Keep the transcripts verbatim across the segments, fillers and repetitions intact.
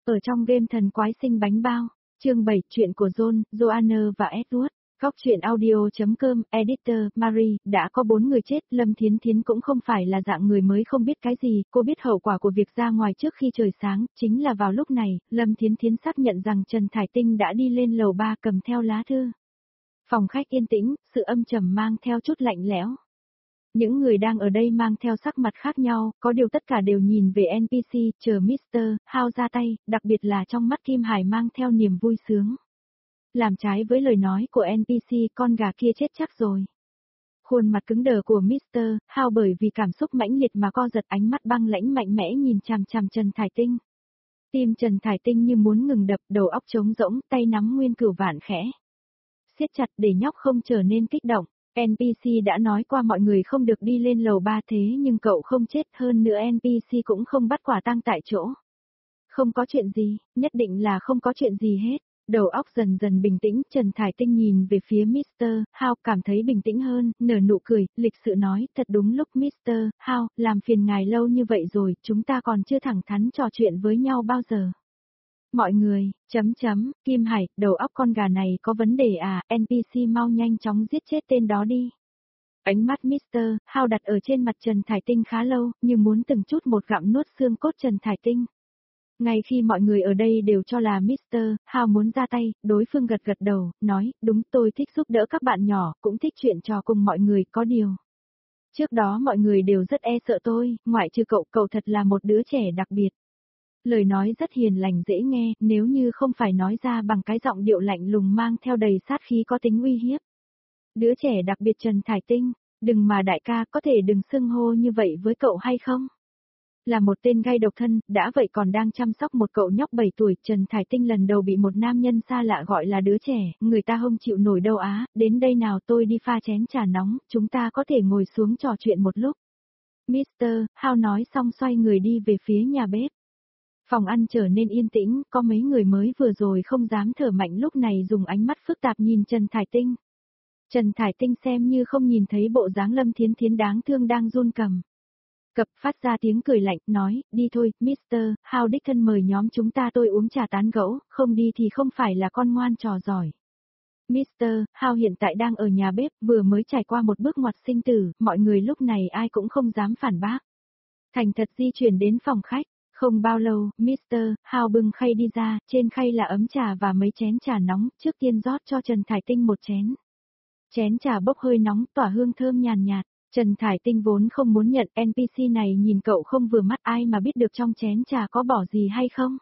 Ở trong game thần quái sinh bánh bao, chương bảy, chuyện của John, Joanna và Edward. Góc truyện audio.com, editor, Marie, đã có bốn người chết, Lâm Thiến Thiến cũng không phải là dạng người mới không biết cái gì, cô biết hậu quả của việc ra ngoài trước khi trời sáng, chính là vào lúc này, Lâm Thiến Thiến xác nhận rằng Trần Thải Tinh đã đi lên lầu ba cầm theo lá thư. Phòng khách yên tĩnh, sự âm trầm mang theo chút lạnh lẽo. Những người đang ở đây mang theo sắc mặt khác nhau, có điều tất cả đều nhìn về en pê xê, chờ mít tơ House ra tay, đặc biệt là trong mắt Kim Hải mang theo niềm vui sướng. Làm trái với lời nói của en pê xê, con gà kia chết chắc rồi. Khuôn mặt cứng đờ của mít tơ House bởi vì cảm xúc mãnh liệt mà co giật, ánh mắt băng lãnh mạnh mẽ nhìn chằm chằm Trần Thải Tinh. Tim Trần Thải Tinh như muốn ngừng đập, đầu óc trống rỗng, tay nắm nguyên cửu vạn khẽ siết chặt để nhóc không trở nên kích động. en pê xê đã nói qua mọi người không được đi lên lầu ba, thế nhưng cậu không chết, hơn nữa en pê xê cũng không bắt quả tang tại chỗ. Không có chuyện gì, nhất định là không có chuyện gì hết. Đầu óc dần dần bình tĩnh, Trần Thải Tinh nhìn về phía mít tơ House, cảm thấy bình tĩnh hơn, nở nụ cười, lịch sự nói, thật đúng lúc mít tơ House, làm phiền ngài lâu như vậy rồi, chúng ta còn chưa thẳng thắn trò chuyện với nhau bao giờ. Mọi người, chấm chấm, Kim Hải, đầu óc con gà này có vấn đề à, en pê xê mau nhanh chóng giết chết tên đó đi. Ánh mắt mít tơ House đặt ở trên mặt Trần Thải Tinh khá lâu, như muốn từng chút một gặm nuốt xương cốt Trần Thải Tinh. Ngay khi mọi người ở đây đều cho là mít tơ House muốn ra tay, đối phương gật gật đầu, nói, đúng, tôi thích giúp đỡ các bạn nhỏ, cũng thích chuyện trò cùng mọi người, có điều. Trước đó mọi người đều rất e sợ tôi, ngoại trừ cậu, cậu thật là một đứa trẻ đặc biệt. Lời nói rất hiền lành dễ nghe, nếu như không phải nói ra bằng cái giọng điệu lạnh lùng mang theo đầy sát khí có tính uy hiếp. Đứa trẻ đặc biệt Trần Thải Tinh, đừng mà đại ca, có thể đừng xưng hô như vậy với cậu hay không? Là một tên gay độc thân, đã vậy còn đang chăm sóc một cậu nhóc bảy tuổi, Trần Thải Tinh lần đầu bị một nam nhân xa lạ gọi là đứa trẻ, người ta không chịu nổi đâu á, đến đây nào, tôi đi pha chén trà nóng, chúng ta có thể ngồi xuống trò chuyện một lúc. mít tơ House nói xong xoay người đi về phía nhà bếp. Phòng ăn trở nên yên tĩnh, có mấy người mới vừa rồi không dám thở mạnh lúc này dùng ánh mắt phức tạp nhìn Trần Thải Tinh. Trần Thải Tinh xem như không nhìn thấy bộ dáng Lâm Thiến Thiến đáng thương đang run cầm cập, phát ra tiếng cười lạnh, nói, đi thôi, mít tơ House đích thân mời nhóm chúng ta tôi uống trà tán gẫu, không đi thì không phải là con ngoan trò giỏi. mít tơ House hiện tại đang ở nhà bếp, vừa mới trải qua một bước ngoặt sinh tử, mọi người lúc này ai cũng không dám phản bác. Thành thật di chuyển đến phòng khách. Không bao lâu, mít tơ House bưng khay đi ra, trên khay là ấm trà và mấy chén trà nóng, trước tiên rót cho Trần Thải Tinh một chén. Chén trà bốc hơi nóng, tỏa hương thơm nhàn nhạt, Trần Thải Tinh vốn không muốn nhận, en pê xê này nhìn cậu không vừa mắt, ai mà biết được trong chén trà có bỏ gì hay không.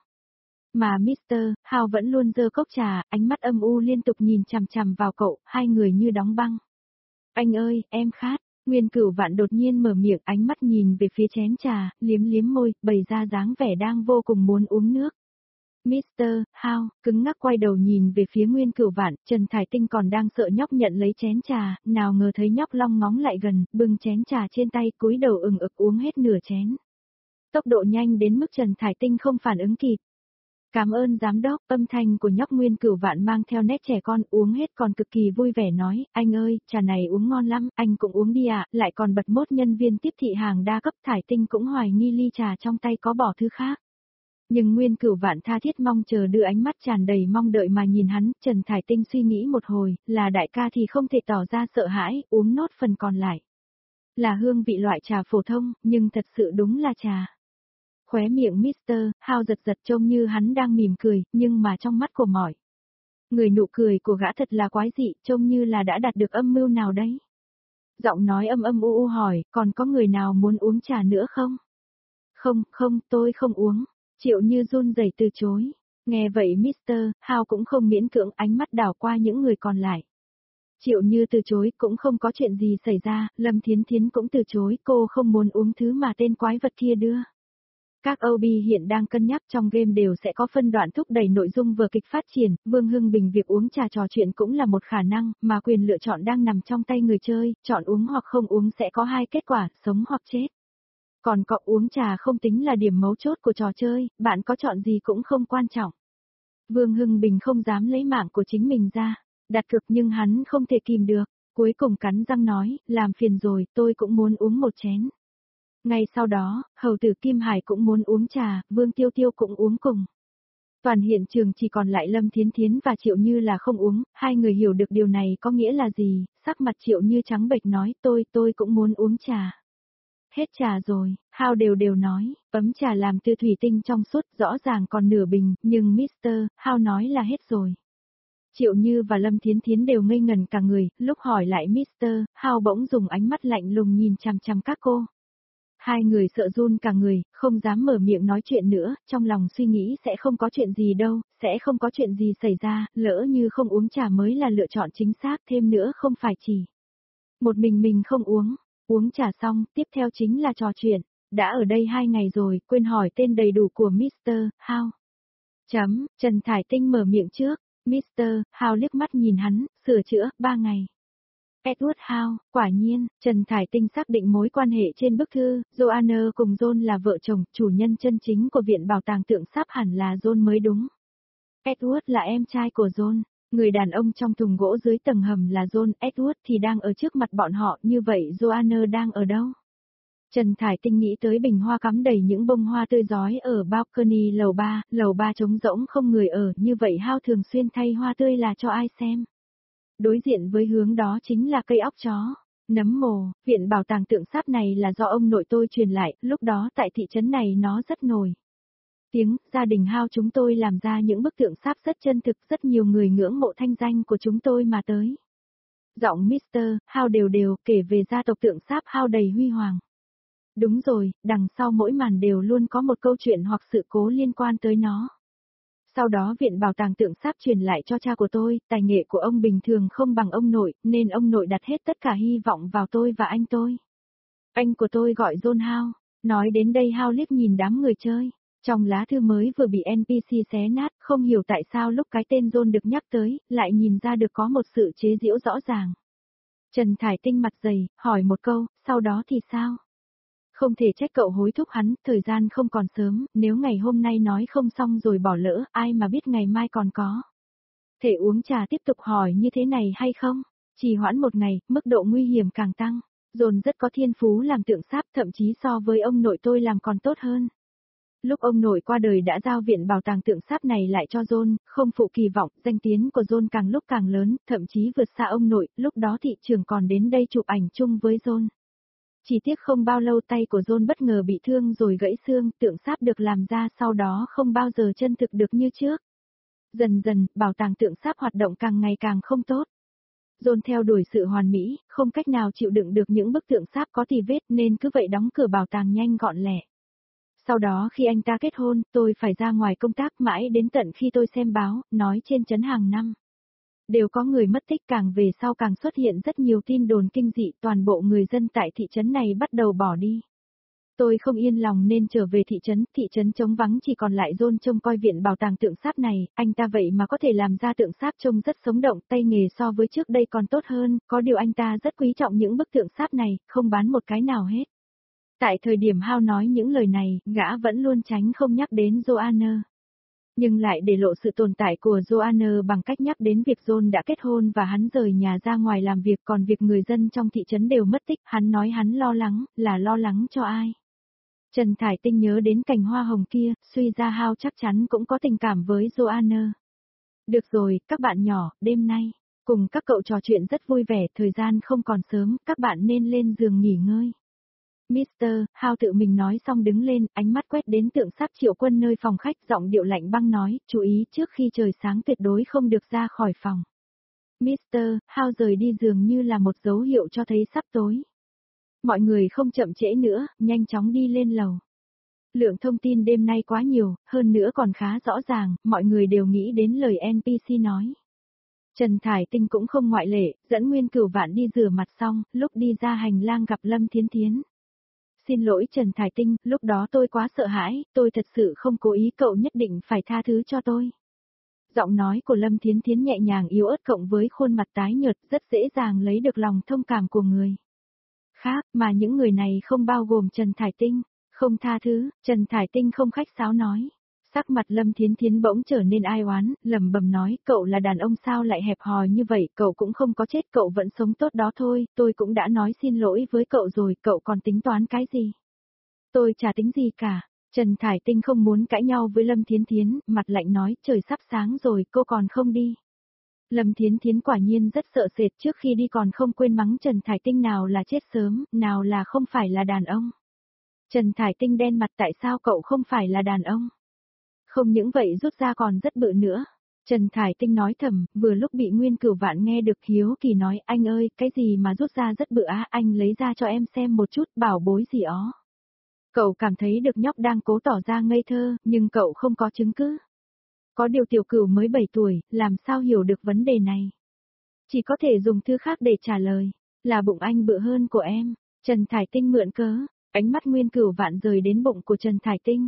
Mà mít tơ House vẫn luôn giơ cốc trà, ánh mắt âm u liên tục nhìn chằm chằm vào cậu, hai người như đóng băng. Anh ơi, em khát. Nguyên Cửu Vạn đột nhiên mở miệng, ánh mắt nhìn về phía chén trà, liếm liếm môi, bày ra dáng vẻ đang vô cùng muốn uống nước. mít tơ House cứng ngắc quay đầu nhìn về phía Nguyên Cửu Vạn, Trần Thải Tinh còn đang sợ nhóc nhận lấy chén trà, nào ngờ thấy nhóc long ngóng lại gần, bưng chén trà trên tay, cúi đầu ừng ực uống hết nửa chén. Tốc độ nhanh đến mức Trần Thải Tinh không phản ứng kịp. Cảm ơn giám đốc, âm thanh của nhóc Nguyên Cửu Vạn mang theo nét trẻ con, uống hết còn cực kỳ vui vẻ nói, anh ơi, trà này uống ngon lắm, anh cũng uống đi ạ, lại còn bật mốt nhân viên tiếp thị hàng đa cấp. Thải Tinh cũng hoài nghi ly trà trong tay có bỏ thứ khác. Nhưng Nguyên Cửu Vạn tha thiết mong chờ đưa ánh mắt tràn đầy mong đợi mà nhìn hắn, Trần Thải Tinh suy nghĩ một hồi, là đại ca thì không thể tỏ ra sợ hãi, uống nốt phần còn lại. Là hương vị loại trà phổ thông, nhưng thật sự đúng là trà. Khóe miệng mít tơ House giật giật trông như hắn đang mỉm cười, nhưng mà trong mắt của mọi người nụ cười của gã thật là quái dị, trông như là đã đạt được âm mưu nào đấy. Giọng nói âm âm u u hỏi, còn có người nào muốn uống trà nữa không? Không, không, tôi không uống. Triệu Như run rẩy từ chối. Nghe vậy mít tơ House cũng không miễn cưỡng, ánh mắt đảo qua những người còn lại. Triệu Như từ chối, cũng không có chuyện gì xảy ra, Lâm Thiến Thiến cũng từ chối, cô không muốn uống thứ mà tên quái vật kia đưa. Các ô bê hiện đang cân nhắc trong game đều sẽ có phân đoạn thúc đẩy nội dung vở kịch phát triển, Vương Hưng Bình việc uống trà trò chuyện cũng là một khả năng, mà quyền lựa chọn đang nằm trong tay người chơi, chọn uống hoặc không uống sẽ có hai kết quả, sống hoặc chết. Còn có uống trà không tính là điểm mấu chốt của trò chơi, bạn có chọn gì cũng không quan trọng. Vương Hưng Bình không dám lấy mạng của chính mình ra, đặt cược nhưng hắn không thể kìm được, cuối cùng cắn răng nói, làm phiền rồi, tôi cũng muốn uống một chén. Ngay sau đó, hầu tử Kim Hải cũng muốn uống trà, Vương Tiêu Tiêu cũng uống cùng. Toàn hiện trường chỉ còn lại Lâm Thiến Thiến và Triệu Như là không uống, hai người hiểu được điều này có nghĩa là gì, sắc mặt Triệu Như trắng bệch nói tôi, tôi cũng muốn uống trà. Hết trà rồi, Hao đều đều nói, ấm trà làm từ thủy tinh trong suốt rõ ràng còn nửa bình, nhưng Mister Hao nói là hết rồi. Triệu Như và Lâm Thiến Thiến đều ngây ngần cả người, lúc hỏi lại Mister Hao bỗng dùng ánh mắt lạnh lùng nhìn chằm chằm các cô. Hai người sợ run cả người, không dám mở miệng nói chuyện nữa, trong lòng suy nghĩ sẽ không có chuyện gì đâu, sẽ không có chuyện gì xảy ra, lỡ như không uống trà mới là lựa chọn chính xác, thêm nữa không phải chỉ một mình mình không uống, uống trà xong, tiếp theo chính là trò chuyện, đã ở đây hai ngày rồi, quên hỏi tên đầy đủ của Mister Hao. Chấm, Trần Thải Tinh mở miệng trước, Mister Hao liếc mắt nhìn hắn, sửa chữa, ba ngày. Edward Hao, quả nhiên, Trần Thải Tinh xác định mối quan hệ trên bức thư, Joanna cùng John là vợ chồng, chủ nhân chân chính của viện bảo tàng tượng sáp hẳn là John mới đúng. Edward là em trai của John, người đàn ông trong thùng gỗ dưới tầng hầm là John, Edward thì đang ở trước mặt bọn họ, như vậy Joanna đang ở đâu? Trần Thải Tinh nghĩ tới bình hoa cắm đầy những bông hoa tươi rói ở balcony lầu ba, lầu ba trống rỗng không người ở, như vậy Hao thường xuyên thay hoa tươi là cho ai xem? Đối diện với hướng đó chính là cây óc chó, nấm mồ, viện bảo tàng tượng sáp này là do ông nội tôi truyền lại, lúc đó tại thị trấn này nó rất nổi tiếng, gia đình Hao chúng tôi làm ra những bức tượng sáp rất chân thực, rất nhiều người ngưỡng mộ thanh danh của chúng tôi mà tới. Giọng Mister Hao đều đều kể về gia tộc tượng sáp Hao đầy huy hoàng. Đúng rồi, đằng sau mỗi màn đều luôn có một câu chuyện hoặc sự cố liên quan tới nó. Sau đó viện bảo tàng tượng sáp truyền lại cho cha của tôi, tài nghệ của ông bình thường không bằng ông nội, nên ông nội đặt hết tất cả hy vọng vào tôi và anh tôi. Anh của tôi gọi John Hao, nói đến đây Hao liếc nhìn đám người chơi. Trong lá thư mới vừa bị en pê xê xé nát, không hiểu tại sao lúc cái tên John được nhắc tới, lại nhìn ra được có một sự chế giễu rõ ràng. Trần Thải Tinh mặt dày, hỏi một câu, sau đó thì sao? Không thể trách cậu hối thúc hắn, thời gian không còn sớm, nếu ngày hôm nay nói không xong rồi bỏ lỡ, ai mà biết ngày mai còn có. Thể uống trà tiếp tục hỏi như thế này hay không? Trì hoãn một ngày, mức độ nguy hiểm càng tăng. John rất có thiên phú làm tượng sáp, thậm chí so với ông nội tôi làm còn tốt hơn. Lúc ông nội qua đời đã giao viện bảo tàng tượng sáp này lại cho John, không phụ kỳ vọng, danh tiếng của John càng lúc càng lớn, thậm chí vượt xa ông nội, lúc đó thị trường còn đến đây chụp ảnh chung với John. Chỉ tiếc không bao lâu tay của John bất ngờ bị thương rồi gãy xương, tượng sáp được làm ra sau đó không bao giờ chân thực được như trước. Dần dần, bảo tàng tượng sáp hoạt động càng ngày càng không tốt. John theo đuổi sự hoàn mỹ, không cách nào chịu đựng được những bức tượng sáp có tì vết nên cứ vậy đóng cửa bảo tàng nhanh gọn lẹ. Sau đó khi anh ta kết hôn, tôi phải ra ngoài công tác mãi đến tận khi tôi xem báo, nói trên trấn hàng năm. Đều có người mất tích, càng về sau càng xuất hiện rất nhiều tin đồn kinh dị, toàn bộ người dân tại thị trấn này bắt đầu bỏ đi. Tôi không yên lòng nên trở về thị trấn, thị trấn trống vắng chỉ còn lại John trông coi viện bảo tàng tượng sáp này, anh ta vậy mà có thể làm ra tượng sáp trông rất sống động, tay nghề so với trước đây còn tốt hơn, có điều anh ta rất quý trọng những bức tượng sáp này, không bán một cái nào hết. Tại thời điểm Hao nói những lời này, gã vẫn luôn tránh không nhắc đến Joanna. Nhưng lại để lộ sự tồn tại của Joanna bằng cách nhắc đến việc John đã kết hôn và hắn rời nhà ra ngoài làm việc, còn việc người dân trong thị trấn đều mất tích, hắn nói hắn lo lắng, là lo lắng cho ai. Trần Thải Tinh nhớ đến cành hoa hồng kia, suy ra Hao chắc chắn cũng có tình cảm với Joanna. Được rồi, các bạn nhỏ, đêm nay, cùng các cậu trò chuyện rất vui vẻ, thời gian không còn sớm, các bạn nên lên giường nghỉ ngơi. Mister Hao tự mình nói xong đứng lên, ánh mắt quét đến tượng sáp Triệu Quân nơi phòng khách, giọng điệu lạnh băng nói, chú ý trước khi trời sáng tuyệt đối không được ra khỏi phòng. Mister Hao rời đi dường như là một dấu hiệu cho thấy sắp tối. Mọi người không chậm trễ nữa, nhanh chóng đi lên lầu. Lượng thông tin đêm nay quá nhiều, hơn nữa còn khá rõ ràng, mọi người đều nghĩ đến lời en pê xê nói. Trần Thải Tinh cũng không ngoại lệ, dẫn Nguyên Cửu Vạn đi rửa mặt xong, lúc đi ra hành lang gặp Lâm Thiến Thiến. Xin lỗi Trần Thải Tinh, lúc đó tôi quá sợ hãi, tôi thật sự không cố ý, cậu nhất định phải tha thứ cho tôi. Giọng nói của Lâm Thiến Thiến nhẹ nhàng yếu ớt cộng với khuôn mặt tái nhợt rất dễ dàng lấy được lòng thông cảm của người khác, mà những người này không bao gồm Trần Thải Tinh. Không tha thứ, Trần Thải Tinh không khách sáo nói. Sắc mặt Lâm Thiến Thiến bỗng trở nên ai oán, lẩm bẩm nói, cậu là đàn ông sao lại hẹp hòi như vậy, cậu cũng không có chết, cậu vẫn sống tốt đó thôi, tôi cũng đã nói xin lỗi với cậu rồi, cậu còn tính toán cái gì? Tôi chả tính gì cả. Trần Thải Tinh không muốn cãi nhau với Lâm Thiến Thiến, mặt lạnh nói, trời sắp sáng rồi, cô còn không đi. Lâm Thiến Thiến quả nhiên rất sợ sệt, trước khi đi còn không quên mắng Trần Thải Tinh nào là chết sớm, nào là không phải là đàn ông. Trần Thải Tinh đen mặt, tại sao cậu không phải là đàn ông? Không những vậy rút ra còn rất bự nữa. Trần Thải Tinh nói thầm, vừa lúc bị Nguyên Cửu Vạn nghe được, hiếu kỳ nói, anh ơi, cái gì mà rút ra rất bự á, anh lấy ra cho em xem một chút, bảo bối gì ó. Cậu cảm thấy được nhóc đang cố tỏ ra ngây thơ, nhưng cậu không có chứng cứ. Có điều Tiểu Cửu mới bảy tuổi, làm sao hiểu được vấn đề này. Chỉ có thể dùng thư khác để trả lời, là bụng anh bự hơn của em. Trần Thải Tinh mượn cớ, ánh mắt Nguyên Cửu Vạn rời đến bụng của Trần Thải Tinh.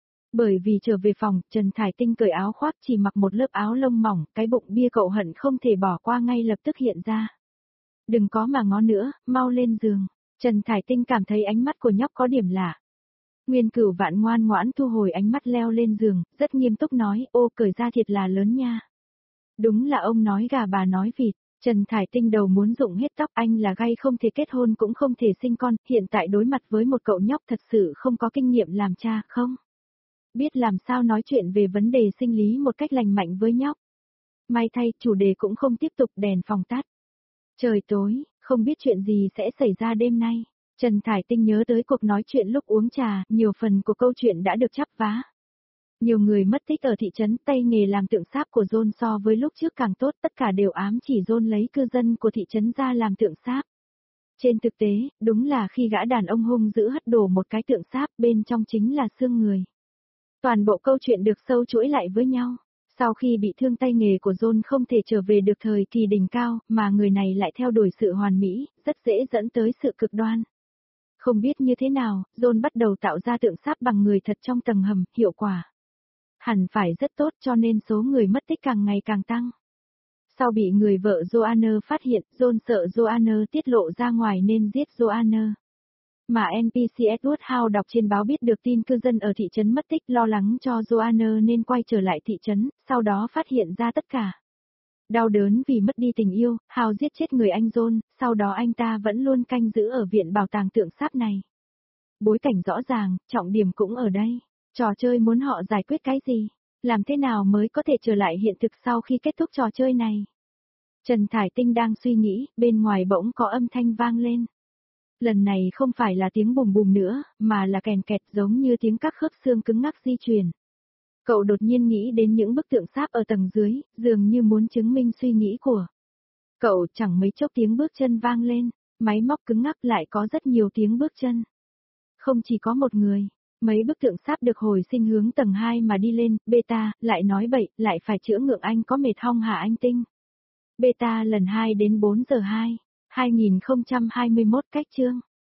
Bởi vì trở về phòng, Trần Thải Tinh cởi áo khoác, chỉ mặc một lớp áo lông mỏng, cái bụng bia cậu hận không thể bỏ qua ngay lập tức hiện ra. Đừng có mà ngó nữa, mau lên giường. Trần Thải Tinh cảm thấy ánh mắt của nhóc có điểm lạ. Nguyên Cửu Vạn ngoan ngoãn thu hồi ánh mắt leo lên giường, rất nghiêm túc nói, ô cởi ra thiệt là lớn nha. Đúng là ông nói gà bà nói vịt. Trần Thải Tinh đầu muốn rụng hết tóc, anh là gay không thể kết hôn cũng không thể sinh con, hiện tại đối mặt với một cậu nhóc thật sự không có kinh nghiệm làm cha, không biết làm sao nói chuyện về vấn đề sinh lý một cách lành mạnh với nhóc. May thay, chủ đề cũng không tiếp tục, đèn phòng tắt. Trời tối, không biết chuyện gì sẽ xảy ra đêm nay. Trần Thải Tinh nhớ tới cuộc nói chuyện lúc uống trà, nhiều phần của câu chuyện đã được chắp vá. Nhiều người mất tích ở thị trấn, tay nghề làm tượng sáp của John so với lúc trước càng tốt, tất cả đều ám chỉ John lấy cư dân của thị trấn ra làm tượng sáp. Trên thực tế, đúng là khi gã đàn ông hung dữ hất đổ một cái tượng sáp, bên trong chính là xương người. Toàn bộ câu chuyện được sâu chuỗi lại với nhau. Sau khi bị thương, tay nghề của John không thể trở về được thời kỳ đỉnh cao, mà người này lại theo đuổi sự hoàn mỹ, rất dễ dẫn tới sự cực đoan. Không biết như thế nào, John bắt đầu tạo ra tượng sáp bằng người thật trong tầng hầm, hiệu quả hẳn phải rất tốt, cho nên số người mất tích càng ngày càng tăng. Sau bị người vợ Joanna phát hiện, John sợ Joanna tiết lộ ra ngoài nên giết Joanna. Mà en pê xê Edward Howe đọc trên báo biết được tin cư dân ở thị trấn mất tích, lo lắng cho Joanna nên quay trở lại thị trấn, sau đó phát hiện ra tất cả. Đau đớn vì mất đi tình yêu, Howe giết chết người anh John, sau đó anh ta vẫn luôn canh giữ ở viện bảo tàng tượng sáp này. Bối cảnh rõ ràng, trọng điểm cũng ở đây. Trò chơi muốn họ giải quyết cái gì? Làm thế nào mới có thể trở lại hiện thực sau khi kết thúc trò chơi này? Trần Thải Tinh đang suy nghĩ, bên ngoài bỗng có âm thanh vang lên. Lần này không phải là tiếng bùm bùm nữa, mà là kèn kẹt giống như tiếng các khớp xương cứng ngắc di chuyển. Cậu đột nhiên nghĩ đến những bức tượng sáp ở tầng dưới, dường như muốn chứng minh suy nghĩ của cậu. Chẳng mấy chốc tiếng bước chân vang lên, máy móc cứng ngắc, lại có rất nhiều tiếng bước chân. Không chỉ có một người. Mấy bức tượng sáp được hồi sinh hướng tầng hai mà đi lên, Beta, lại nói bậy, lại phải chữa ngượng, anh có mệt hong hả anh Tinh? Beta lần hai đến bốn giờ hai, hai nghìn không trăm hai mươi mốt cách chương.